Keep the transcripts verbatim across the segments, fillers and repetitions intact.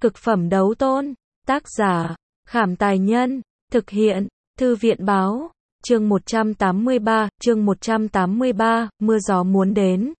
Cực phẩm đấu tôn. Tác giả, Khảm Tài Nhân. Thực hiện, Thư viện Báo. Chương một trăm tám mươi ba, chương một trăm tám mươi ba, mưa gió muốn đến.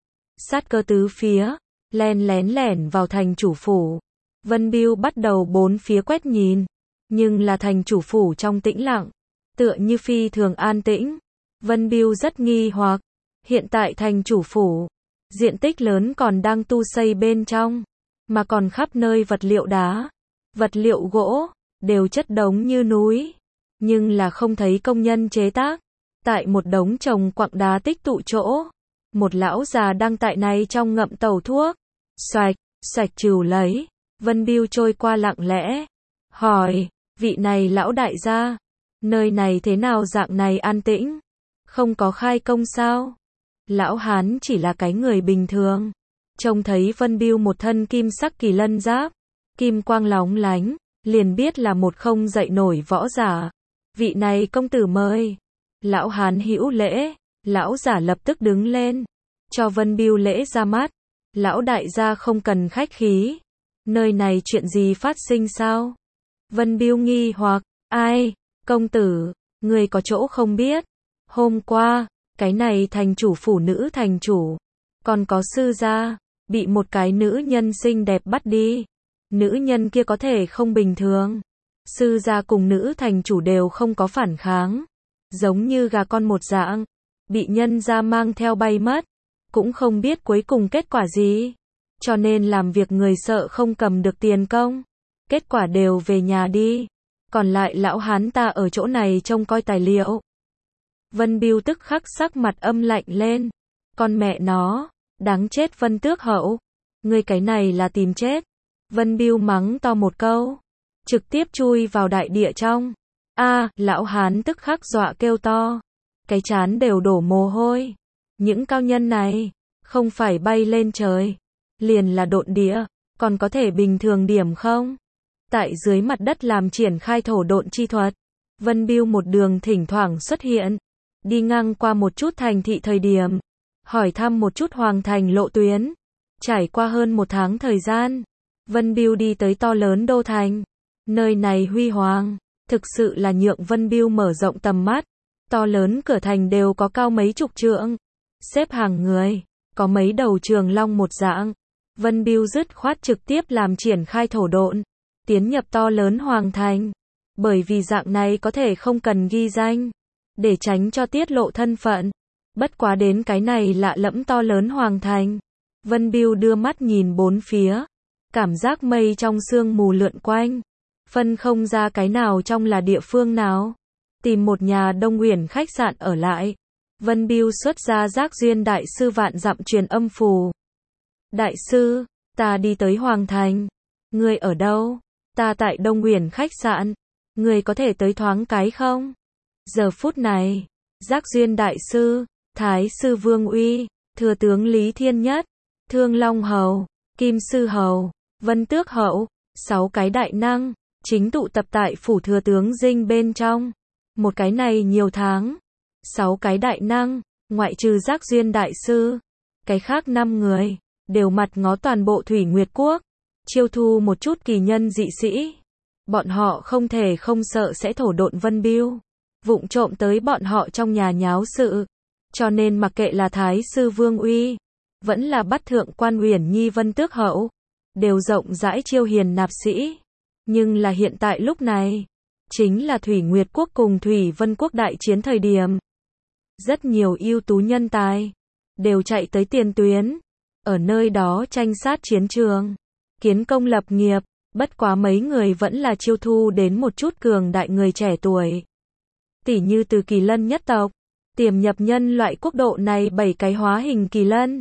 Sát cơ tứ phía, len lén lẻn vào thành chủ phủ. Vân Bưu bắt đầu bốn phía quét nhìn, nhưng là thành chủ phủ trong tĩnh lặng, tựa như phi thường an tĩnh. Vân Bưu rất nghi hoặc, hiện tại thành chủ phủ, diện tích lớn còn đang tu xây bên trong, mà còn khắp nơi vật liệu đá, vật liệu gỗ, đều chất đống như núi, nhưng là không thấy công nhân chế tác. Tại một đống trồng quặng đá tích tụ chỗ, một lão già đang tại này trong ngậm tàu thuốc, xoạch, xoạch trừ lấy. Vân Bưu trôi qua lặng lẽ, hỏi, vị này lão đại gia, nơi này thế nào dạng này an tĩnh, không có khai công sao? Lão hán chỉ là cái người bình thường, trông thấy Vân Bưu một thân kim sắc kỳ lân giáp, kim quang lóng lánh, liền biết là một không dậy nổi võ giả. Vị này công tử mời. Lão hán hữu lễ, lão giả lập tức đứng lên, cho Vân Bưu lễ ra mắt. Lão đại gia không cần khách khí, nơi này chuyện gì phát sinh sao? Vân Bưu nghi hoặc, ai, công tử, người có chỗ không biết. Hôm qua, cái này thành chủ phủ nữ thành chủ, còn có sư gia, bị một cái nữ nhân xinh đẹp bắt đi. Nữ nhân kia có thể không bình thường. Sư gia cùng nữ thành chủ đều không có phản kháng, giống như gà con một dạng, bị nhân gia mang theo bay mất, cũng không biết cuối cùng kết quả gì. Cho nên làm việc người sợ không cầm được tiền công, kết quả đều về nhà đi, còn lại lão hán ta ở chỗ này trông coi tài liệu. Vân Bưu tức khắc sắc mặt âm lạnh lên, con mẹ nó, đáng chết Vân Tước Hậu, ngươi cái này là tìm chết. Vân Bưu mắng to một câu, trực tiếp chui vào đại địa trong. A, à, lão hán tức khắc dọa kêu to, cái trán đều đổ mồ hôi. Những cao nhân này, không phải bay lên trời, liền là độn địa, còn có thể bình thường điểm không? Tại dưới mặt đất làm triển khai thổ độn chi thuật. Vân Bưu một đường thỉnh thoảng xuất hiện, đi ngang qua một chút thành thị thời điểm, hỏi thăm một chút hoàng thành lộ tuyến. Trải qua hơn một tháng thời gian, Vân Bưu đi tới to lớn đô thành. Nơi này huy hoàng, thực sự là nhượng Vân Bưu mở rộng tầm mắt. To lớn cửa thành đều có cao mấy chục trượng, xếp hàng người, có mấy đầu trường long một dạng. Vân Bưu dứt khoát trực tiếp làm triển khai thổ độn, tiến nhập to lớn hoàng thành. Bởi vì dạng này có thể không cần ghi danh, để tránh cho tiết lộ thân phận. Bất quá đến cái này lạ lẫm to lớn hoàng thành, Vân Bưu đưa mắt nhìn bốn phía, cảm giác mây trong sương mù lượn quanh, phân không ra cái nào trong là địa phương nào. Tìm một nhà Đông Uyển khách sạn ở lại, Vân Bưu xuất ra Giác Duyên đại sư vạn dặm truyền âm phù. Đại sư, ta đi tới hoàng thành. Ngươi ở đâu? Ta tại Đông Uyển khách sạn. Ngươi có thể tới thoáng cái không? Giờ phút này, Giác Duyên đại sư, Thái sư Vương Uy, thừa tướng Lý Thiên Nhất, Thương Long Hầu, Kim Sư Hầu, Vân Tước Hậu, sáu cái đại năng, chính tụ tập tại phủ thừa tướng dinh bên trong. Một cái này nhiều tháng, sáu cái đại năng, ngoại trừ Giác Duyên đại sư, cái khác năm người, đều mặt ngó toàn bộ Thủy Nguyệt Quốc, chiêu thu một chút kỳ nhân dị sĩ. Bọn họ không thể không sợ sẽ thổ độn Vân Bưu, vụng trộm tới bọn họ trong nhà nháo sự. Cho nên mặc kệ là Thái sư Vương Uy, vẫn là bắt thượng quan Uyển Nhi Vân Tước Hậu, đều rộng rãi chiêu hiền nạp sĩ. Nhưng là hiện tại lúc này, chính là Thủy Nguyệt Quốc cùng Thủy Vân Quốc đại chiến thời điểm. Rất nhiều ưu tú nhân tài, đều chạy tới tiền tuyến, ở nơi đó tranh sát chiến trường, kiến công lập nghiệp. Bất quá mấy người vẫn là chiêu thu đến một chút cường đại người trẻ tuổi. Tỉ như từ Kỳ Lân nhất tộc, tiềm nhập nhân loại quốc độ này bảy cái hóa hình Kỳ Lân.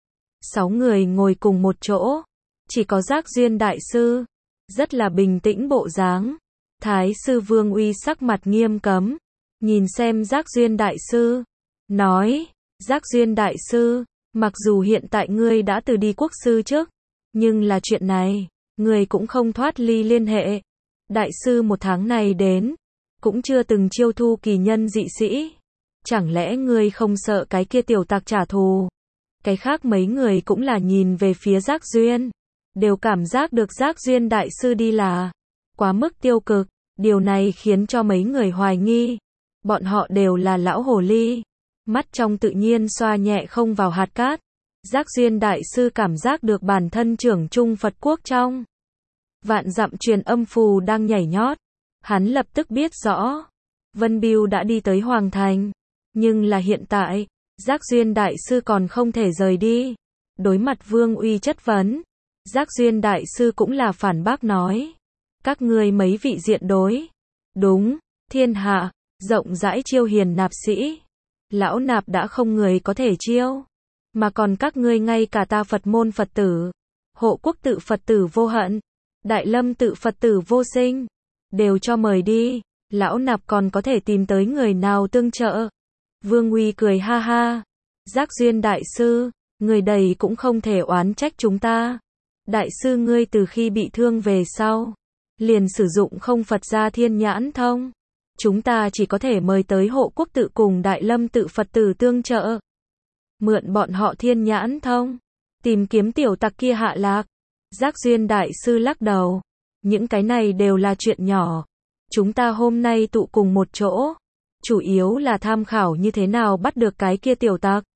Sáu người ngồi cùng một chỗ, chỉ có Giác Duyên đại sư, rất là bình tĩnh bộ dáng. Thái sư Vương Uy sắc mặt nghiêm cấm, nhìn xem Giác Duyên đại sư, nói, Giác Duyên đại sư, mặc dù hiện tại ngươi đã từ đi quốc sư trước, nhưng là chuyện này, ngươi cũng không thoát ly liên hệ. Đại sư một tháng này đến, cũng chưa từng chiêu thu kỳ nhân dị sĩ. Chẳng lẽ ngươi không sợ cái kia tiểu tặc trả thù? Cái khác mấy người cũng là nhìn về phía Giác Duyên. đều cảm giác được Giác Duyên Đại Sư đi là quá mức tiêu cực. Điều này khiến cho mấy người hoài nghi. Bọn họ đều là lão hồ ly. Mắt trong tự nhiên xoa nhẹ không vào hạt cát. Giác Duyên Đại Sư cảm giác được bản thân trưởng trung Phật quốc trong vạn dặm truyền âm phù đang nhảy nhót. Hắn lập tức biết rõ. Vân Bưu đã đi tới Hoàng Thành. Nhưng là hiện tại, Giác Duyên Đại Sư còn không thể rời đi. Đối mặt Vương Uy chất vấn, Giác Duyên Đại Sư cũng là phản bác nói. Các ngươi mấy vị diện đối. Đúng, thiên hạ, rộng rãi chiêu hiền nạp sĩ. Lão nạp đã không người có thể chiêu. Mà còn các ngươi ngay cả ta Phật môn Phật tử, Hộ Quốc tự Phật tử vô hận, Đại Lâm tự Phật tử vô sinh, đều cho mời đi. Lão nạp còn có thể tìm tới người nào tương trợ. Vương Uy cười ha ha. Giác Duyên Đại Sư, người đầy cũng không thể oán trách chúng ta. Đại sư ngươi từ khi bị thương về sau, liền sử dụng không Phật gia thiên nhãn thông. Chúng ta chỉ có thể mời tới Hộ Quốc tự cùng Đại Lâm tự Phật tử tương trợ. Mượn bọn họ thiên nhãn thông, tìm kiếm tiểu tặc kia hạ lạc. Giác Duyên Đại Sư lắc đầu. Những cái này đều là chuyện nhỏ. Chúng ta hôm nay tụ cùng một chỗ, chủ yếu là tham khảo như thế nào bắt được cái kia tiểu tặc.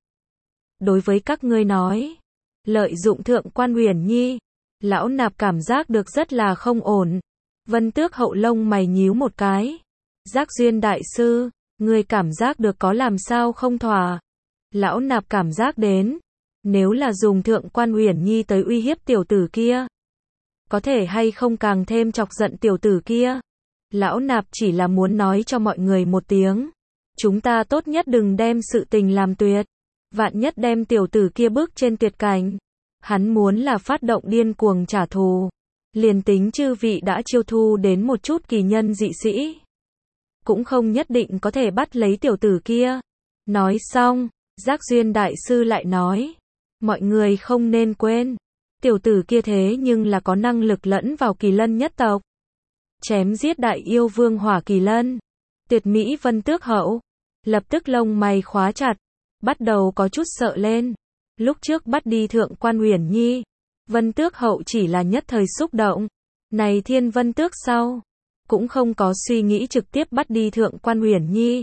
Đối với các ngươi nói, lợi dụng Thượng Quan Uyển Nhi, lão nạp cảm giác được rất là không ổn. Vân Tước Hậu lông mày nhíu một cái. Giác Duyên Đại Sư, ngươi cảm giác được có làm sao không thỏa. Lão nạp cảm giác đến, nếu là dùng Thượng Quan Uyển Nhi tới uy hiếp tiểu tử kia, có thể hay không càng thêm chọc giận tiểu tử kia. Lão nạp chỉ là muốn nói cho mọi người một tiếng. Chúng ta tốt nhất đừng đem sự tình làm tuyệt. Vạn nhất đem tiểu tử kia bước trên tuyệt cảnh. Hắn muốn là phát động điên cuồng trả thù. Liền tính chư vị đã chiêu thu đến một chút kỳ nhân dị sĩ, cũng không nhất định có thể bắt lấy tiểu tử kia. Nói xong, Giác Duyên Đại Sư lại nói. Mọi người không nên quên. Tiểu tử kia thế nhưng là có năng lực lẫn vào kỳ lân nhất tộc. Chém giết đại yêu vương Hỏa Kỳ Lân. Tuyệt mỹ Vân Tước Hậu lập tức lông mày khóa chặt, bắt đầu có chút sợ lên. Lúc trước bắt đi Thượng Quan Uyển Nhi, Vân Tước Hậu chỉ là nhất thời xúc động. Này Thiên Vân Tước sau, cũng không có suy nghĩ trực tiếp bắt đi Thượng Quan Uyển Nhi.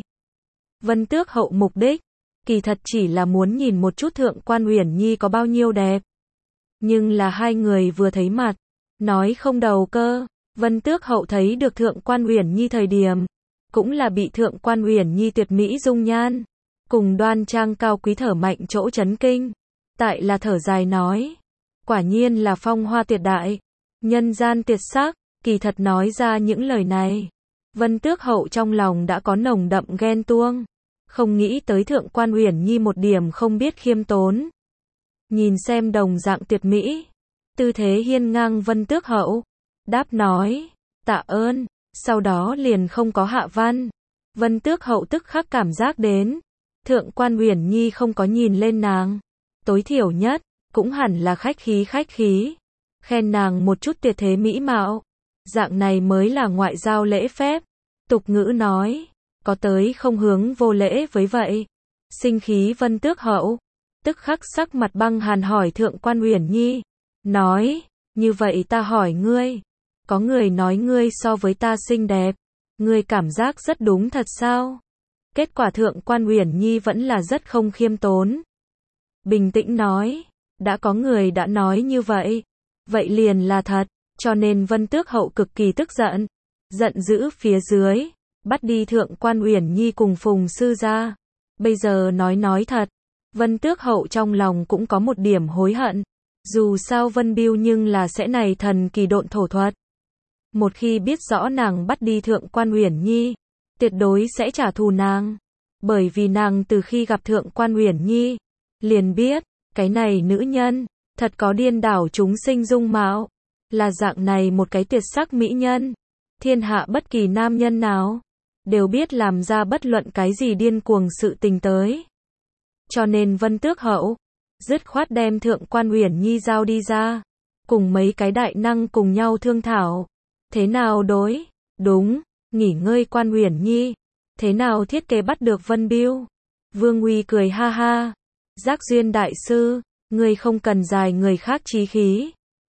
Vân Tước Hậu mục đích, kỳ thật chỉ là muốn nhìn một chút Thượng Quan Uyển Nhi có bao nhiêu đẹp. Nhưng là hai người vừa thấy mặt, nói không đầu cơ. Vân Tước Hậu thấy được Thượng Quan Uyển Nhi thời điểm, cũng là bị Thượng Quan Uyển Nhi tuyệt mỹ dung nhan, cùng đoan trang cao quý thở mạnh chỗ chấn kinh. Tại là thở dài nói, quả nhiên là phong hoa tuyệt đại, nhân gian tuyệt sắc. Kỳ thật nói ra những lời này, Vân Tước Hậu trong lòng đã có nồng đậm ghen tuông, không nghĩ tới Thượng Quan Uyển Nhi một điểm không biết khiêm tốn. Nhìn xem đồng dạng tuyệt mỹ, tư thế hiên ngang Vân Tước Hậu, đáp nói, tạ ơn, sau đó liền không có hạ văn. Vân Tước Hậu tức khắc cảm giác đến, Thượng Quan Uyển Nhi không có nhìn lên nàng, tối thiểu nhất, cũng hẳn là khách khí khách khí, khen nàng một chút tuyệt thế mỹ mạo, dạng này mới là ngoại giao lễ phép. Tục ngữ nói, có tới không hướng vô lễ với vậy. Sinh khí Vân Tước Hậu, tức khắc sắc mặt băng hàn hỏi Thượng Quan Uyển Nhi, nói, như vậy ta hỏi ngươi, có người nói ngươi so với ta xinh đẹp, ngươi cảm giác rất đúng thật sao? Kết quả Thượng Quan Uyển Nhi vẫn là rất không khiêm tốn. Bình tĩnh nói, đã có người đã nói như vậy, vậy liền là thật, cho nên Vân Tước Hậu cực kỳ tức giận, giận dữ phía dưới, bắt đi Thượng Quan Uyển Nhi cùng Phùng sư gia. Bây giờ nói nói thật, Vân Tước Hậu trong lòng cũng có một điểm hối hận, dù sao Vân Bưu nhưng là sẽ này thần kỳ độn thổ thuật. Một khi biết rõ nàng bắt đi Thượng Quan Uyển Nhi, tuyệt đối sẽ trả thù nàng, bởi vì nàng từ khi gặp Thượng Quan Uyển Nhi, liền biết, cái này nữ nhân, thật có điên đảo chúng sinh dung mạo, là dạng này một cái tuyệt sắc mỹ nhân, thiên hạ bất kỳ nam nhân nào, đều biết làm ra bất luận cái gì điên cuồng sự tình tới. Cho nên Vân Tước Hậu, dứt khoát đem Thượng Quan Uyển Nhi giao đi ra, cùng mấy cái đại năng cùng nhau thương thảo, thế nào đối, đúng, nghỉ ngơi Quan Uyển Nhi, thế nào thiết kế bắt được Vân Bưu. Vương Uy cười ha ha, Giác Duyên Đại Sư, ngươi không cần dài người khác chí khí,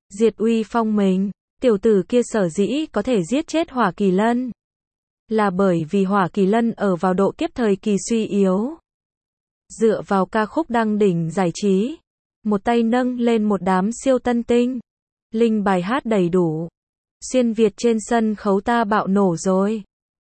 Diệt uy phong mình. Tiểu tử kia sở dĩ có thể giết chết Hỏa Kỳ Lân, là bởi vì Hỏa Kỳ Lân ở vào độ kiếp thời kỳ suy yếu. Dựa vào ca khúc đăng đỉnh giải trí, một tay nâng lên một đám siêu tân tinh, linh bài hát đầy đủ. Xuyên Việt trên sân khấu ta bạo nổ rồi.